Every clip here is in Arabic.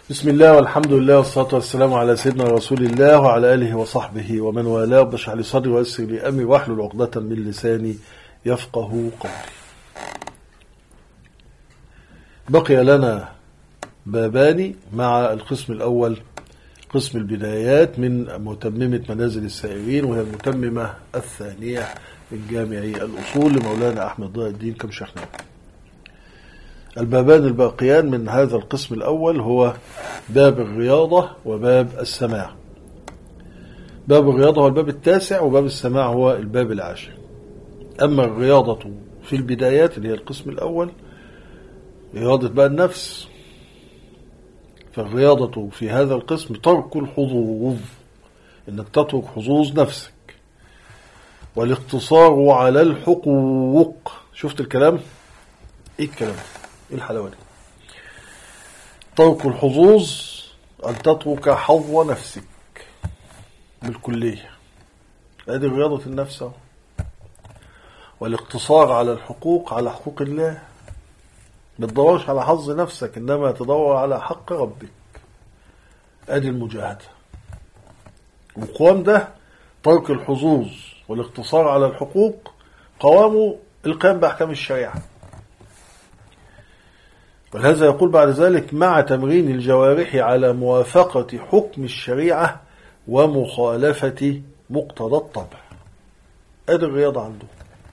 بسم الله والحمد لله والصلاة والسلام على سيدنا رسول الله وعلى آله وصحبه ومن والاه. رب اشرح لي صدري ويسر لي أمري واحلل عقدة من لساني يفقه قولي. بقي لنا بابان مع القسم الأول، قسم البدايات من متممة منازل السائرين، وهي المتممة الثانية من جامع الأصول لمولانا أحمد ضياء الدين كمشحناوي. البابان الباقيان من هذا القسم الأول هو باب الرياضة وباب السماع. باب الرياضة هو الباب التاسع، وباب السماع هو الباب العاشر. أما الرياضة في البدايات اللي هي القسم الأول، رياضة بقى النفس، فالرياضة في هذا القسم ترك الحظوظ، إنك تترك حظوظ نفسك، والاقتصار على الحقوق. شفت الكلام؟ إيه الكلام؟ إيه الحلاوة دي؟ ترك الحظوظ أن تترك حظ نفسك بالكلية، هذه رياضة النفس. والاقتصار على الحقوق، على حقوق الله، ما تدورش على حظ نفسك، إنما تدور على حق ربك. هذه المجاهدة. وقوام ده ترك الحظوظ والاقتصار على الحقوق، قوامه القيام بأحكام الشريعة. ولهذا يقول بعد ذلك: مع تمرين الجوارح على موافقة حكم الشريعة ومخالفة مقتضى الطبع. هذه الرياضة عنده.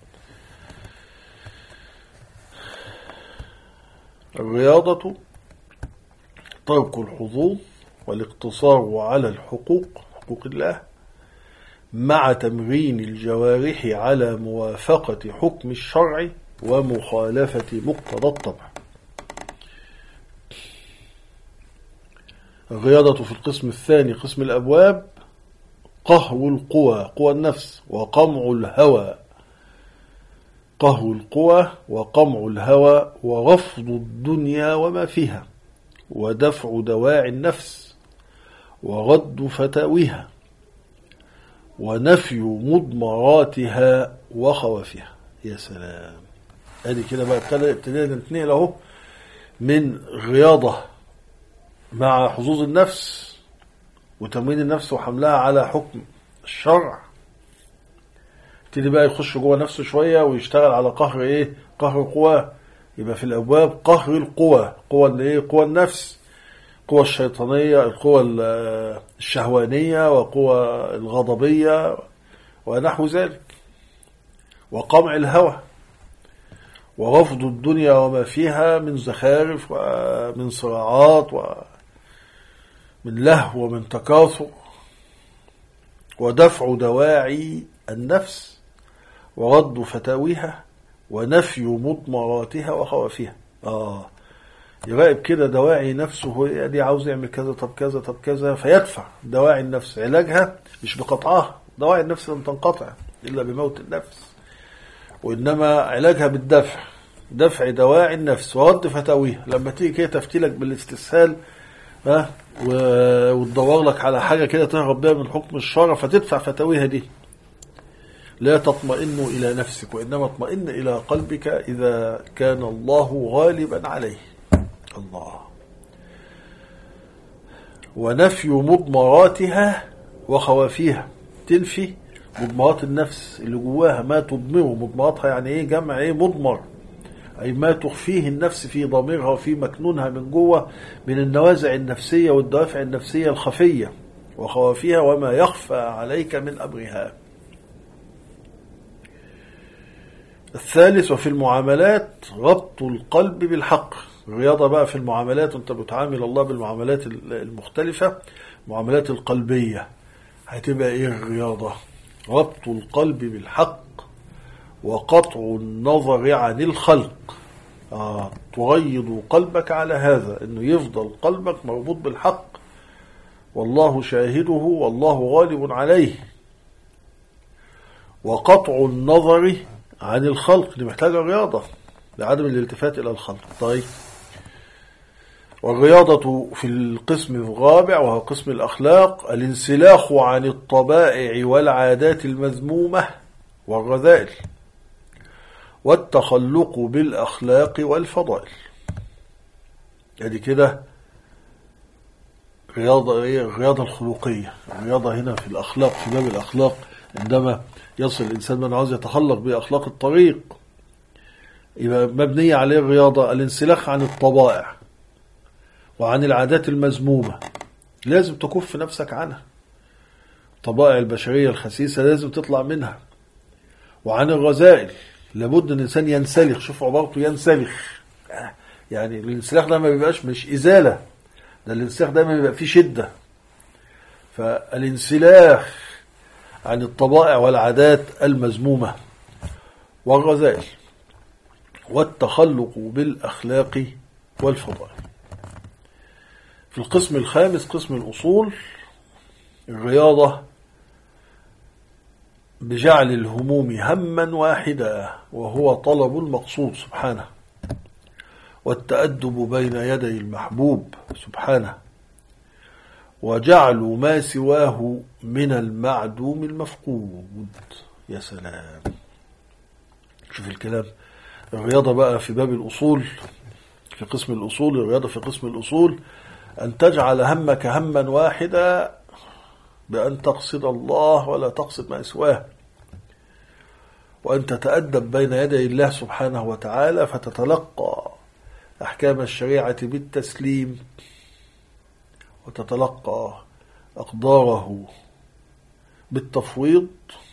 الرياضة ترك الحظوظ والاقتصار على الحقوق، حقوق الله، مع تمرين الجوارح على موافقة حكم الشرع ومخالفة مقتضى الطبع. الرياضة في القسم الثاني، قسم الأبواب، قهر القوى، قوى النفس، وقمع الهوى. قهر القوى وقمع الهوى ورفض الدنيا وما فيها، ودفع دواعي النفس، ورد فتاويها، ونفي مضمراتها وخوافها. يا سلام، هذه كده بقى ابتدينا نتنقل اهو من الرياضة مع حظوظ النفس وتمرين النفس وحملها على حكم الشرع، ابتدي بقى يخش جوه نفسه شوية ويشتغل على قهر قهر القوى. يبقى في الأبواب قهر القوى، قوى قوى النفس، قوى الشيطانية، القوى الشهوانية، وقوى الغضبية ونحو ذلك، وقمع الهوى، ورفض الدنيا وما فيها من زخارف ومن صراعات ومن لهو ومن تكاثر، ودفع دواعي النفس، ورد فتاويها، ونفي مضمراتها وخوافها. يراقب كده دواعي نفسه، دي عاوز يعمل كذا، طب كذا، طب كذا، فيدفع دواعي النفس. علاجها مش بقطعها، دواعي النفس لن تنقطع إلا بموت النفس، وإنما علاجها بالدفع، دفع دواعي النفس ورد فتاويها. لما تيجي كده تفتيلك بالاستسهال وتدور لك على حاجة كده تهرب بها من حكم الشرع، فتدفع فتاويها دي. لا تطمئن إلى نفسك، وإنما اطمئن إلى قلبك إذا كان الله غالبا عليه. الله. ونفي مضمراتها وخوافيها، تنفي مضمرات النفس اللي جواها، ما تضمره. مضمراتها يعني جمع مضمر، أي ما تخفيه النفس في ضميرها وفي مكنونها من جوه من النوازع النفسية والدوافع النفسية الخفية، وخوافيها وما يخفى عليك من أمرها. الثالث، وفي المعاملات ربط القلب بالحق. الرياضة بقى في المعاملات، وانت بتعامل الله بالمعاملات المختلفة، المعاملات القلبية، هتبقى الرياضة؟ ربط القلب بالحق، وقطع النظر عن الخلق. تغيض قلبك على هذا، انه يفضل قلبك مربوط بالحق، والله شاهده والله غالب عليه. وقطع النظر عن الخلق، دي محتاجة رياضة لعدم الالتفات إلى الخلق. طيب، والرياضة في القسم الرابع وهو قسم الأخلاق، الانسلاخ عن الطبائع والعادات المذمومة والرذائل، والتخلق بالأخلاق والفضائل. ادي كده الرياضة الخلقية. الرياضة هنا في الأخلاق، في باب الأخلاق، عندما يصل الإنسان من عاوز يتخلق بأخلاق الطريق يبقى مبنية عليه الرياضة، الانسلاخ عن الطبائع وعن العادات المذمومة، لازم تكف نفسك عنها. طبائع البشرية الخسيسة لازم تطلع منها. وعن الرذائل لابد ان الانسان ينسلخ. شوف عبارته ينسلخ، يعني الانسلاخ ده ما بيبقاش مش ازالة، ده الانسلاخ ده ما بيبقى فيه شدة. فالانسلاخ عن الطبائع والعادات المذمومة والرذائل، والتخلق بالأخلاق والفضائل. في القسم الخامس قسم الأصول، الرياضة بجعل الهموم هما واحدا وهو طلب المقصود سبحانه، والتأدب بين يدي المحبوب سبحانه، وجعل ما سواه من المعدوم المفقود. يا سلام، شوف الكلام. الرياضة بقى في باب الأصول، في قسم الأصول، الرياضة في قسم الأصول أن تجعل همك هما واحدا بأن تقصد الله ولا تقصد ما سواه، وأن تتأدب بين يدي الله سبحانه وتعالى فتتلقى أحكام الشريعة بالتسليم، وتتلقى أقداره بالتفويض،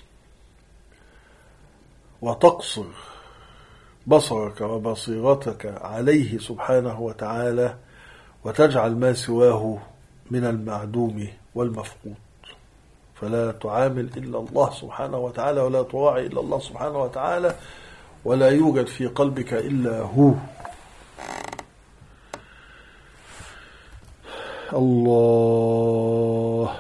وتقصر بصرك وبصيرتك عليه سبحانه وتعالى، وتجعل ما سواه من المعدوم والمفقود. فلا تعامل إلا الله سبحانه وتعالى، ولا تراعي إلا الله سبحانه وتعالى، ولا يوجد في قلبك إلا هو. الله.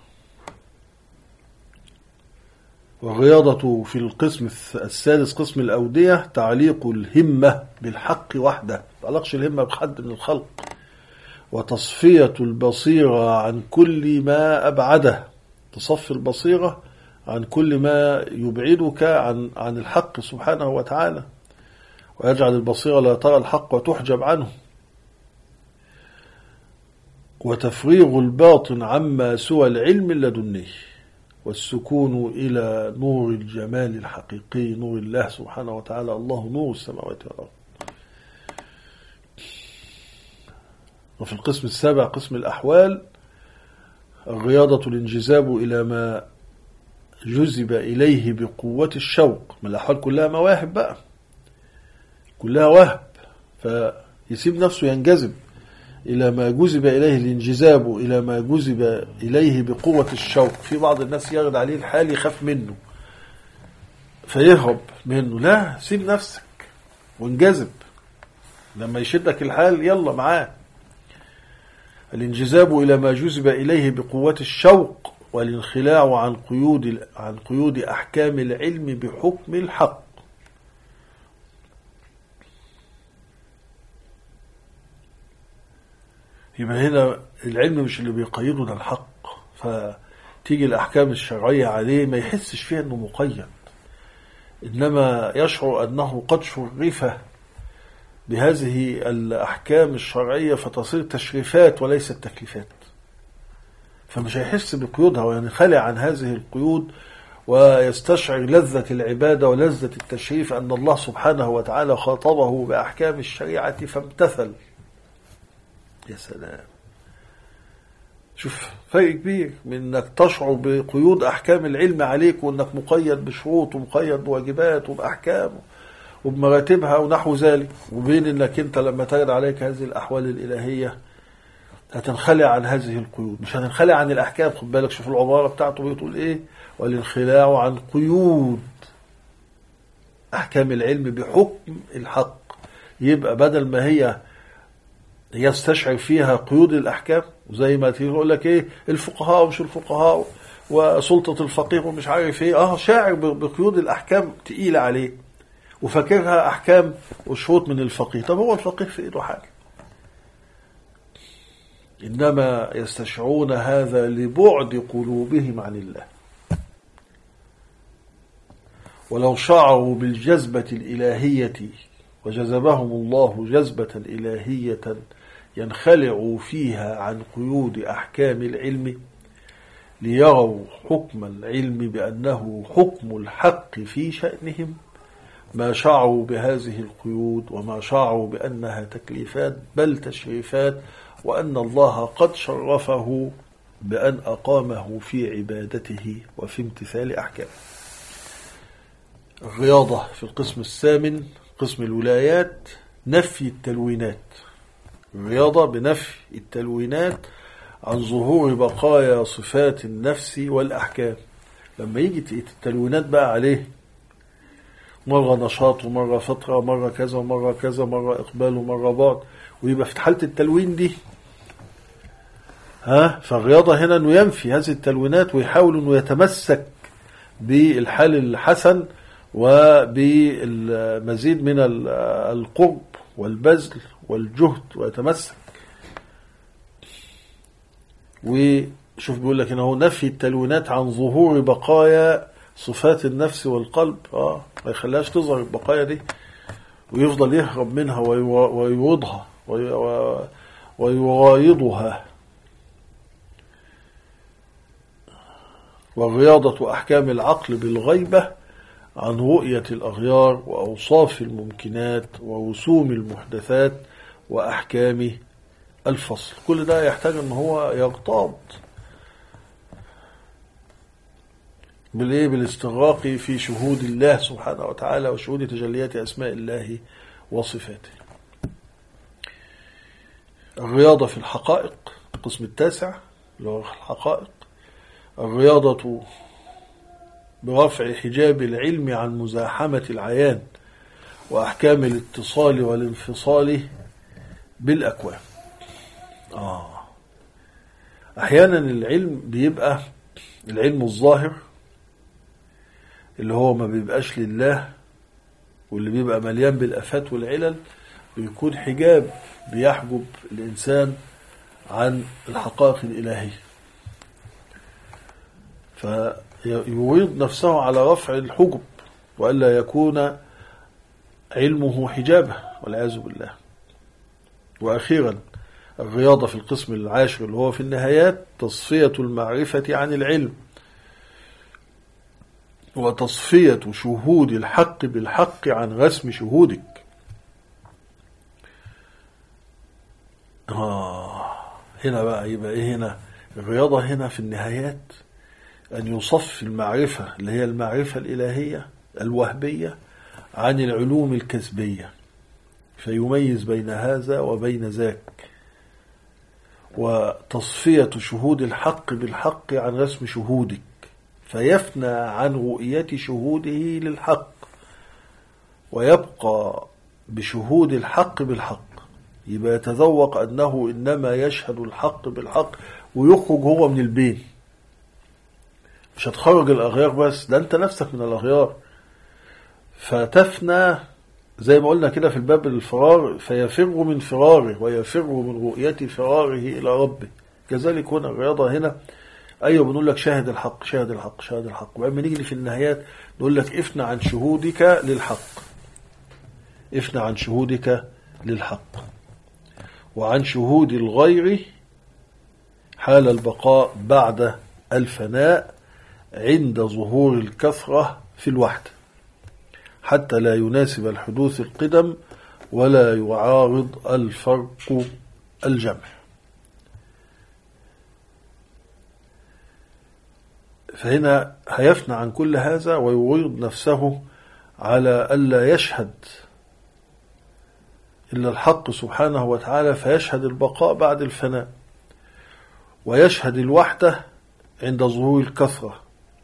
والرياضة في القسم السادس قسم الأودية تعليق الهمة بالحق وحده، تعلقش الهمة بحد من الخلق، وتصفية البصيرة عن كل ما أبعده، تصفي البصيرة عن كل ما يبعدك عن الحق سبحانه وتعالى، ويجعل البصيرة لا ترى الحق وتحجب عنه، وتفريغ الباطن عما سوى العلم اللدني، والسكون إلى نور الجمال الحقيقي، نور الله سبحانه وتعالى. الله نور السماوات والأرض. وفي القسم السابع قسم الأحوال، الرياضة الانجذاب إلى ما جذب إليه بقوة الشوق. من الأحوال كلها مواهب بقى، كلها وهب، فيسيب نفسه ينجذب إلى ما جذب إليه، الانجذاب إلى ما جذب إليه بقوة الشوق. في بعض الناس يغد عليه الحال يخاف منه فيهرب منه، لا، سيب نفسك وانجذب، لما يشدك الحال يلا معاه. الانجذاب إلى ما جذب إليه بقوة الشوق، والانخلاع عن قيود أحكام العلم بحكم الحق. يبقى هنا العلم مش اللي بيقيده، ده الحق. فتيجي الأحكام الشرعية عليه ما يحسش فيها أنه مقيد، إنما يشعر أنه قد شرف بهذه الأحكام الشرعية فتصير تشريفات وليست تكليفات، فمش هيحس بقيودها وينخلع عن هذه القيود، ويستشعر لذة العبادة ولذة التشريف أن الله سبحانه وتعالى خاطبه بأحكام الشريعة فامتثل. يا سلام، شوف فرق كبير من انك تشعر بقيود احكام العلم عليك، وانك مقيد بشروط ومقيد بواجبات وباحكام وبمراتبها ونحو ذلك، وبين انك انت لما ترد عليك هذه الاحوال الالهيه هتنخلع عن هذه القيود، مش هتنخلع عن الاحكام. خد بالك، شوف العباره بتاعته بتقول ايه: والانخلاع عن قيود احكام العلم بحكم الحق. يبقى بدل ما هي يستشعر فيها قيود الأحكام، وزي ما تقول لك إيه الفقهاء ومش الفقهاء وسلطة الفقيه ومش عارف إيه، شاعر بقيود الأحكام تقيلة عليه وفاكرها أحكام وشروط من الفقيه. طب هو الفقيه في إيده حاجة، إنما يستشعرون هذا لبعد قلوبهم عن الله. ولو شعروا بالجذبة الإلهية وجذبهم الله جذبة إلهية ينخلعوا فيها عن قيود أحكام العلم ليروا حكم العلم بأنه حكم الحق في شأنهم، ما شعروا بهذه القيود وما شعروا بأنها تكليفات بل تشريفات، وأن الله قد شرفه بأن أقامه في عبادته وفي امتثال أحكامه. الرياضة في القسم الثامن، قسم الولايات، نفي التلوينات. الرياضة بنفي التلوينات عن ظهور بقايا صفات النفس والأحكام. لما يجي التلوينات بقى عليه مرة نشاط ومرة فترة ومرة كذا ومرة كذا، مرة إقبال ومرة بعد، ويبقى في حالة التلوين دي فالرياضة هنا أنه ينفي هذه التلوينات ويحاول أنه يتمسك بالحال الحسن وبالمزيد من القرب والبذل والجهد ويتمسك. وشوف بيقول لك هنا نفي التلوينات عن ظهور بقايا صفات النفس والقلب. ما يخليهاش تظهر البقايا دي ويفضل يهرب منها ويوضها ويرايضها. والرياضة أحكام العقل بالغيبة عن رؤية الأغيار وأوصاف الممكنات ورسوم المحدثات وأحكام الفصل. كل ده يحتاج أن هو يغتاط بالاستغراق في شهود الله سبحانه وتعالى وشهود تجليات أسماء الله وصفاته. الرياضة في الحقائق، القسم التاسع اللي هو الحقائق. الرياضة برفع حجاب العلم عن مزاحمة العيان وأحكام الاتصال والانفصال بالأكوان. أحيانا العلم بيبقى العلم الظاهر اللي هو ما بيبقاش لله واللي بيبقى مليان بالآفات والعلل، بيكون حجاب بيحجب الإنسان عن الحقائق الإلهية، فيريد نفسه على رفع الحجب وألا يكون علمه حجابه والعياذ بالله. وأخيرا الرياضة في القسم العاشر اللي هو في النهايات، تصفية المعرفة عن العلم وتصفية شهود الحق بالحق عن رسم شهودك. هنا بقى يبقى ايه؟ هنا الرياضة هنا في النهايات أن يصفي المعرفة اللي هي المعرفة الإلهية الوهبية عن العلوم الكسبية، فيميز بين هذا وبين ذاك. وتصفية شهود الحق بالحق عن رسم شهودك، فيفنى عن رؤية شهوده للحق ويبقى بشهود الحق بالحق. يبقى يتذوق أنه إنما يشهد الحق بالحق ويخرج هو من البين. مش هتخرج الأغيار بس، ده أنت نفسك من الأغيار، فتفنى زي ما قلنا كده في الباب الفرار، فيفر من فراره ويفر من رؤية فراره إلى ربه. كذلك هنا الرياضة هنا أيوة بنقول لك شاهد الحق شاهد الحق شاهد الحق، وعندما نيجي في النهايات نقول لك افنى عن شهودك للحق، افنى عن شهودك للحق وعن شهود الغير حال البقاء بعد الفناء عند ظهور الكثرة في الوحدة، حتى لا يناسب الحدوث القدم ولا يعارض الفرق الجمع. فهنا هيفنى عن كل هذا ويعرض نفسه على ألا يشهد إلا الحق سبحانه وتعالى، فيشهد البقاء بعد الفناء ويشهد الوحدة عند ظهور الكثرة،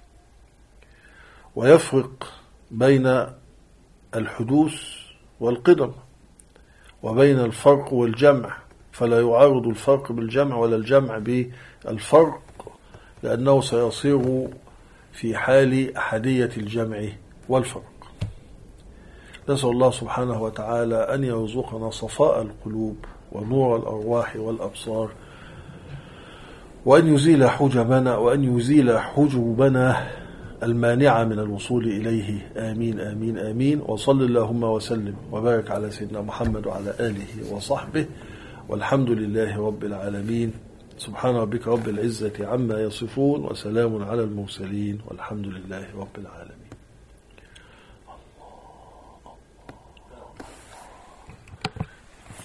ويفرق بين الحدوث والقدم وبين الفرق والجمع، فلا يعارض الفرق بالجمع ولا الجمع بالفرق، لأنه سيصير في حال أحدية الجمع والفرق. نسأل الله سبحانه وتعالى أن يرزقنا صفاء القلوب ونور الأرواح والأبصار، وأن يزيل حجبنا وأن يزيل حجوبنا المانعة من الوصول إليه. آمين آمين آمين. وصل اللهم وسلم وبارك على سيدنا محمد وعلى آله وصحبه والحمد لله رب العالمين. سبحان ربك رب العزة عما يصفون، وسلام على المرسلين، والحمد لله رب العالمين.